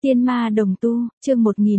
Tiên ma đồng tu, chương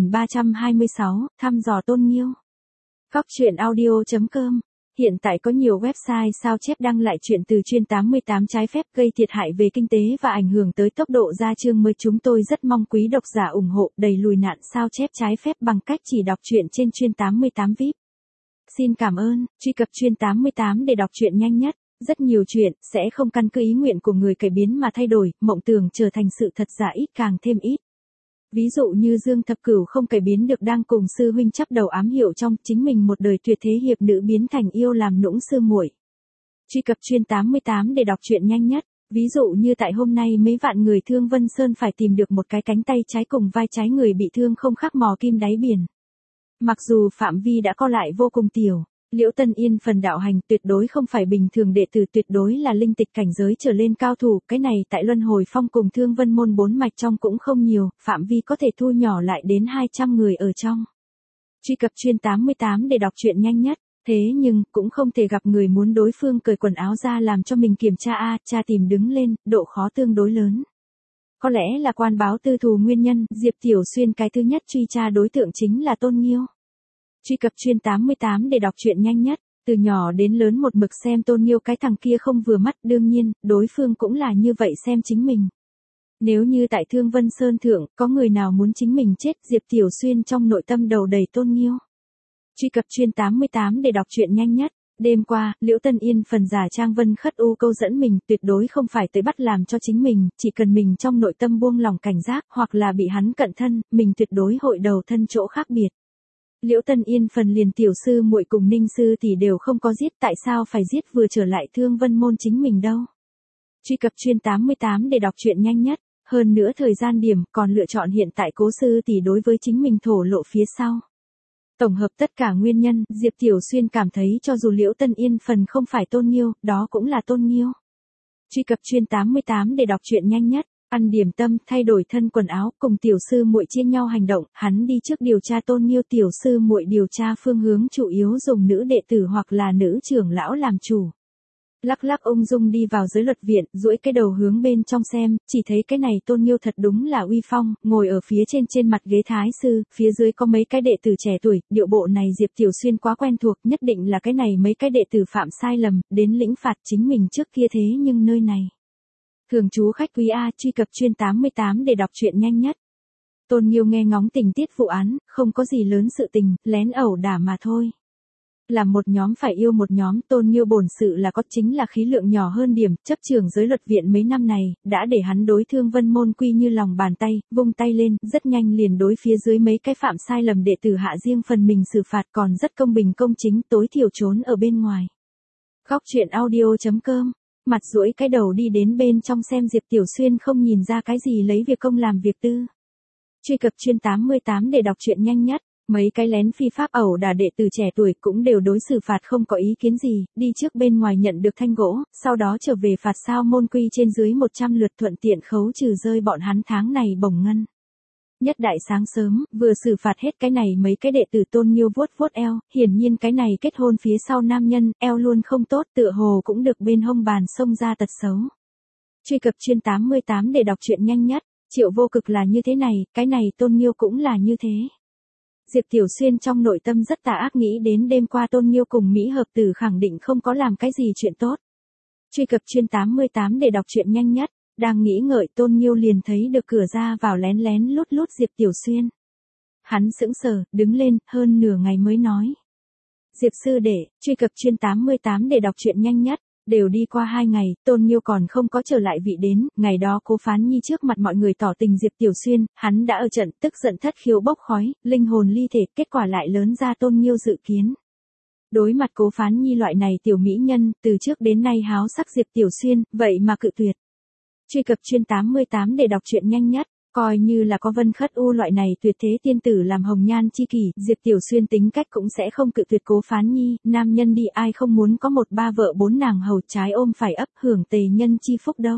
1326, thăm dò Tôn Nghiêu. Góc truyện audio.com. Hiện tại có nhiều website sao chép đăng lại chuyện từ chuyên 88 trái phép gây thiệt hại về kinh tế và ảnh hưởng tới tốc độ ra chương mới. Chúng tôi rất mong quý độc giả ủng hộ đẩy lùi nạn sao chép trái phép bằng cách chỉ đọc truyện trên chuyên 88 VIP. Xin cảm ơn, truy cập chuyên 88 để đọc truyện nhanh nhất. Rất nhiều chuyện sẽ không căn cứ ý nguyện của người cải biến mà thay đổi, mộng tưởng trở thành sự thật giả ít càng thêm ít. Ví dụ như Dương Thập Cửu không cải biến được đang cùng sư huynh chắp đầu ám hiệu trong chính mình một đời tuyệt thế hiệp nữ biến thành yêu làm nũng sư muội. Truy cập chuyên 88 để đọc truyện nhanh nhất. Ví dụ như tại hôm nay mấy vạn người thương Vân Sơn phải tìm được một cái cánh tay trái cùng vai trái người bị thương không khác mò kim đáy biển. Mặc dù phạm vi đã co lại vô cùng tiểu, Liễu Tân Yên phần đạo hành tuyệt đối không phải bình thường đệ tử, tuyệt đối là linh tịch cảnh giới trở lên cao thủ, cái này tại Luân Hồi Phong cùng Thương Vân môn 4 mạch trong cũng không nhiều, phạm vi có thể thu nhỏ lại đến 200 người ở trong. Truy cập chuyên 88 để đọc truyện nhanh nhất, thế nhưng cũng không thể gặp người muốn đối phương cởi quần áo ra làm cho mình kiểm tra tra tìm đứng lên, độ khó tương đối lớn. Có lẽ là quan báo tư thù nguyên nhân, Diệp Tiểu Xuyên cái thứ nhất truy tra đối tượng chính là Tôn Nghiêu. Truy cập chuyên 88 để đọc truyện nhanh nhất, từ nhỏ đến lớn một mực xem Tôn Nghiêu cái thằng kia không vừa mắt, đương nhiên, đối phương cũng là như vậy xem chính mình. Nếu như tại Thương Vân Sơn Thượng, có người nào muốn chính mình chết, Diệp Tiểu Xuyên trong nội tâm đầu đầy Tôn Nghiêu. Truy cập chuyên 88 để đọc truyện nhanh nhất. Đêm qua, Liễu Tân Yên phần giả trang Vân Khất U câu dẫn mình, tuyệt đối không phải tới bắt làm cho chính mình, chỉ cần mình trong nội tâm buông lòng cảnh giác, hoặc là bị hắn cận thân, mình tuyệt đối hội đầu thân chỗ khác biệt. Liễu Tân Yên phần liền tiểu sư muội cùng Ninh sư thì đều không có giết, tại sao phải giết vừa trở lại Thương Vân môn chính mình đâu. Truy cập chuyên 88 để đọc truyện nhanh nhất, hơn nữa thời gian điểm còn lựa chọn hiện tại cố sư tỷ đối với chính mình thổ lộ phía sau. Tổng hợp tất cả nguyên nhân, Diệp Tiểu Xuyên cảm thấy cho dù Liễu Tân Yên phần không phải Tôn Nghiêu, đó cũng là Tôn Nghiêu. Truy cập chuyên 88 để đọc truyện nhanh nhất. Ăn điểm tâm, thay đổi thân quần áo, cùng tiểu sư muội chia nhau hành động, hắn đi trước điều tra Tôn Nghiêu, tiểu sư muội điều tra phương hướng chủ yếu dùng nữ đệ tử hoặc là nữ trưởng lão làm chủ. Lắc lắc ung dung đi vào giới luật viện, duỗi cái đầu hướng bên trong xem, chỉ thấy cái này Tôn Nghiêu thật đúng là uy phong, ngồi ở phía trên mặt ghế thái sư, phía dưới có mấy cái đệ tử trẻ tuổi, điệu bộ này Diệp Tiểu Xuyên quá quen thuộc, nhất định là cái này mấy cái đệ tử phạm sai lầm, đến lĩnh phạt chính mình trước kia, thế nhưng nơi này. Thường chú khách quý truy cập chuyên 88 để đọc truyện nhanh nhất. Tôn Nghiêu nghe ngóng tình tiết vụ án, không có gì lớn sự tình, lén ẩu đả mà thôi. Làm một nhóm phải yêu một nhóm, Tôn Nghiêu bổn sự là có, chính là khí lượng nhỏ hơn điểm, chấp trưởng giới luật viện mấy năm này, đã để hắn đối Thương Vân môn quy như lòng bàn tay, vung tay lên, rất nhanh liền đối phía dưới mấy cái phạm sai lầm đệ tử hạ riêng phần mình xử phạt, còn rất công bình công chính, tối thiểu trốn ở bên ngoài. Góc truyện audio.com. Mặt duỗi cái đầu đi đến bên trong xem Diệp Tiểu Xuyên không nhìn ra cái gì lấy việc công làm việc tư. Truy cập chuyên 88 để đọc truyện nhanh nhất. Mấy cái lén phi pháp ẩu đả đệ tử trẻ tuổi cũng đều đối xử phạt không có ý kiến gì, đi trước bên ngoài nhận được thanh gỗ, sau đó trở về phạt sao môn quy trên dưới 100 lượt, thuận tiện khấu trừ rơi bọn hắn tháng này bổng ngân. Nhất đại sáng sớm, vừa xử phạt hết cái này mấy cái đệ tử, Tôn Nghiêu vuốt vuốt eo, hiển nhiên cái này kết hôn phía sau nam nhân, eo luôn không tốt, tựa hồ cũng được bên hông bàn xông ra tật xấu. Truy cập chuyên 88 để đọc truyện nhanh nhất. Triệu Vô Cực là như thế này, cái này Tôn Nghiêu cũng là như thế. Diệp Tiểu Xuyên trong nội tâm rất tà ác, nghĩ đến đêm qua Tôn Nghiêu cùng Mỹ hợp tử khẳng định không có làm cái gì chuyện tốt. Truy cập chuyên 88 để đọc truyện nhanh nhất. Đang nghĩ ngợi, Tôn Nghiêu liền thấy được cửa ra vào lén lén lút lút Diệp Tiểu Xuyên. Hắn sững sờ, đứng lên, hơn nửa ngày mới nói. Diệp sư đệ, truy cập chuyên 88 để đọc truyện nhanh nhất. Đều đi qua 2 ngày, Tôn Nghiêu còn không có trở lại vị đến, ngày đó Cố Phán Nhi trước mặt mọi người tỏ tình Diệp Tiểu Xuyên, hắn đã ở trận, tức giận thất khiếu bốc khói, linh hồn ly thể, kết quả lại lớn ra Tôn Nghiêu dự kiến. Đối mặt Cố Phán Nhi loại này tiểu mỹ nhân, từ trước đến nay háo sắc Diệp Tiểu Xuyên, vậy mà cự tuyệt. Truy cập chuyên 88 để đọc truyện nhanh nhất. Coi như là có Vân Khất U loại này tuyệt thế tiên tử làm hồng nhan chi kỷ, Diệp Tiểu Xuyên tính cách cũng sẽ không cự tuyệt Cố Phán Nhi, nam nhân đi ai không muốn có 1 3 vợ 4 nàng hầu, trái ôm phải ấp, hưởng tề nhân chi phúc đâu.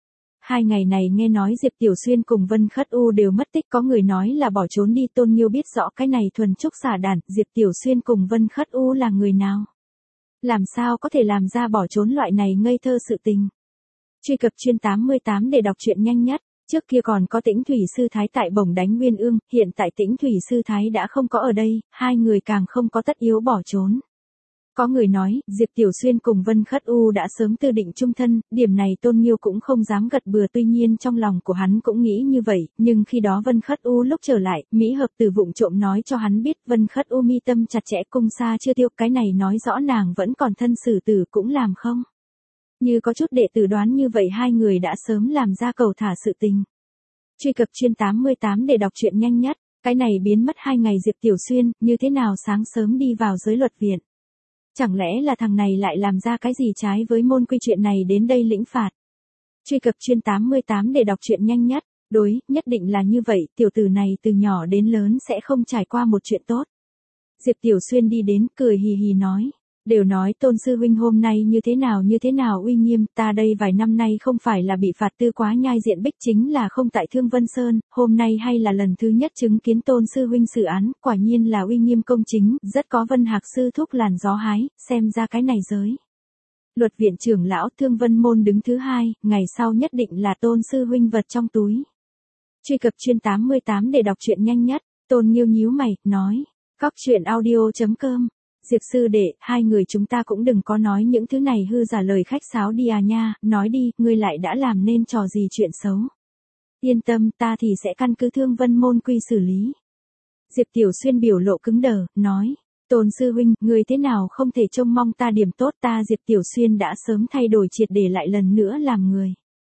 2 ngày này nghe nói Diệp Tiểu Xuyên cùng Vân Khất U đều mất tích, có người nói là bỏ trốn đi, Tôn Nghiêu biết rõ cái này thuần trúc xả đản, Diệp Tiểu Xuyên cùng Vân Khất U là người nào? Làm sao có thể làm ra bỏ trốn loại này ngây thơ sự tình? Truy cập chuyên 88 để đọc truyện nhanh nhất. Trước kia còn có Tĩnh Thủy Sư Thái tại Bổng Đánh Nguyên Ương, hiện tại Tĩnh Thủy Sư Thái đã không có ở đây, hai người càng không có tất yếu bỏ trốn. Có người nói, Diệp Tiểu Xuyên cùng Vân Khất U đã sớm tư định chung thân, điểm này Tôn Nghiêu cũng không dám gật bừa, tuy nhiên trong lòng của hắn cũng nghĩ như vậy, nhưng khi đó Vân Khất U lúc trở lại, Mỹ Hợp Từ vụng trộm nói cho hắn biết Vân Khất U mi tâm chặt chẽ cung xa chưa tiêu, cái này nói rõ nàng vẫn còn thân xử tử cũng làm không. Như có chút đệ tử đoán như vậy hai người đã sớm làm ra cầu thả sự tình. Truy cập chuyên 88 để đọc truyện nhanh nhất, cái này biến mất 2 ngày Diệp Tiểu Xuyên, như thế nào sáng sớm đi vào giới luật viện. Chẳng lẽ là thằng này lại làm ra cái gì trái với môn quy chuyện này đến đây lĩnh phạt. Truy cập chuyên 88 để đọc truyện nhanh nhất, nhất định là như vậy, tiểu tử này từ nhỏ đến lớn sẽ không trải qua một chuyện tốt. Diệp Tiểu Xuyên đi đến, cười hì hì nói. Đều nói Tôn sư huynh hôm nay như thế nào uy nghiêm, ta đây vài năm nay không phải là bị phạt tư quá nhai diện bích chính là không tại Thương Vân Sơn, hôm nay hay là lần thứ nhất chứng kiến Tôn sư huynh xử án, quả nhiên là uy nghiêm công chính, rất có Vân Hạc sư thúc làn gió hái, xem ra cái này giới. Luật viện trưởng lão Thương Vân môn đứng thứ 2, ngày sau nhất định là Tôn sư huynh vật trong túi. Truy cập chuyên 88 để đọc truyện nhanh nhất, Tôn Nghiêu nhíu mày, nói, Cóc truyện audio.com. Diệp sư đệ, hai người chúng ta cũng đừng có nói những thứ này hư giả lời khách sáo đi à nha, nói đi, ngươi lại đã làm nên trò gì chuyện xấu. Yên tâm, ta thì sẽ căn cứ Thương Vân môn quy xử lý. Diệp Tiểu Xuyên biểu lộ cứng đờ, nói, Tôn sư huynh, ngươi thế nào không thể trông mong ta điểm tốt, ta Diệp Tiểu Xuyên đã sớm thay đổi triệt để lại lần nữa làm người.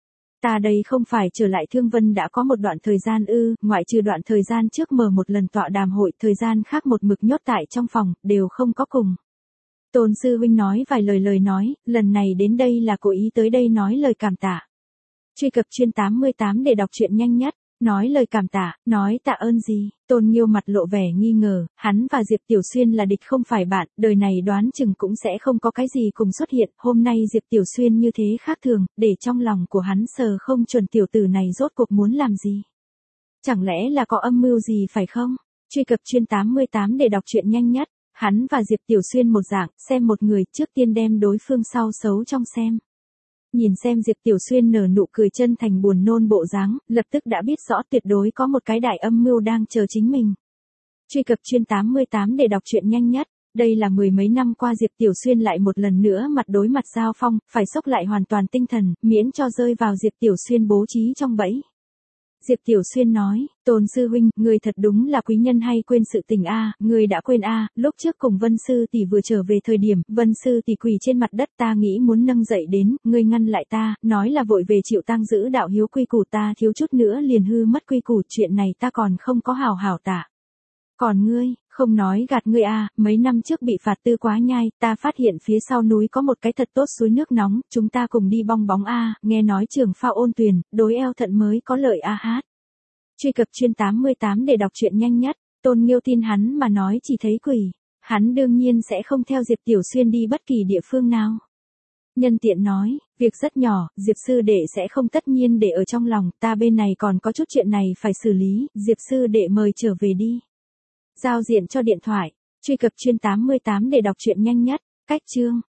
Ta đây không phải trở lại Thương Vân đã có một đoạn thời gian ngoại trừ đoạn thời gian trước mở một lần tọa đàm hội, thời gian khác một mực nhốt tại trong phòng, đều không có cùng. Tôn sư huynh nói vài lời nói, lần này đến đây là cố ý tới đây nói lời cảm tạ. Truy cập chuyên 88 để đọc truyện nhanh nhất, nói lời cảm tạ, nói tạ ơn gì, Tôn Nghiêu mặt lộ vẻ nghi ngờ, hắn và Diệp Tiểu Xuyên là địch không phải bạn, đời này đoán chừng cũng sẽ không có cái gì cùng xuất hiện, hôm nay Diệp Tiểu Xuyên như thế khác thường, để trong lòng của hắn sờ không chuẩn tiểu tử này rốt cuộc muốn làm gì. Chẳng lẽ là có âm mưu gì phải không? Truy cập chuyên 88 để đọc truyện nhanh nhất, hắn và Diệp Tiểu Xuyên một dạng, xem một người trước tiên đem đối phương sau xấu trong xem. Nhìn xem Diệp Tiểu Xuyên nở nụ cười chân thành buồn nôn bộ dáng, lập tức đã biết rõ tuyệt đối có một cái đại âm mưu đang chờ chính mình. Truy cập chuyên 88 để đọc truyện nhanh nhất, đây là 10 mấy năm qua Diệp Tiểu Xuyên lại một lần nữa mặt đối mặt giao phong, phải xốc lại hoàn toàn tinh thần, miễn cho rơi vào Diệp Tiểu Xuyên bố trí trong bẫy. Diệp Tiểu Xuyên nói, Tôn sư huynh, người thật đúng là quý nhân hay quên sự tình a, người đã quên a, lúc trước cùng Vân sư tỷ vừa trở về thời điểm, Vân sư tỷ quỳ trên mặt đất, ta nghĩ muốn nâng dậy đến, ngươi ngăn lại ta, nói là vội về chịu tang giữ đạo hiếu quy củ, ta thiếu chút nữa liền hư mất quy củ, chuyện này ta còn không có hào hảo tạ. Còn ngươi, không nói gạt ngươi a, mấy năm trước bị phạt tư quá nhai, ta phát hiện phía sau núi có một cái thật tốt suối nước nóng, chúng ta cùng đi bong bóng a, nghe nói trường phao ôn tuyền, đối eo thận mới có lợi a hát. Truy cập chuyên 88 để đọc truyện nhanh nhất, Tôn Nghiêu tin hắn mà nói chỉ thấy quỷ, hắn đương nhiên sẽ không theo Diệp Tiểu Xuyên đi bất kỳ địa phương nào. Nhân tiện nói, việc rất nhỏ, Diệp sư đệ sẽ không tất nhiên để ở trong lòng, ta bên này còn có chút chuyện này phải xử lý, Diệp sư đệ mời trở về đi. Giao diện cho điện thoại, truy cập chuyên 88 để đọc truyện nhanh nhất, cách chương.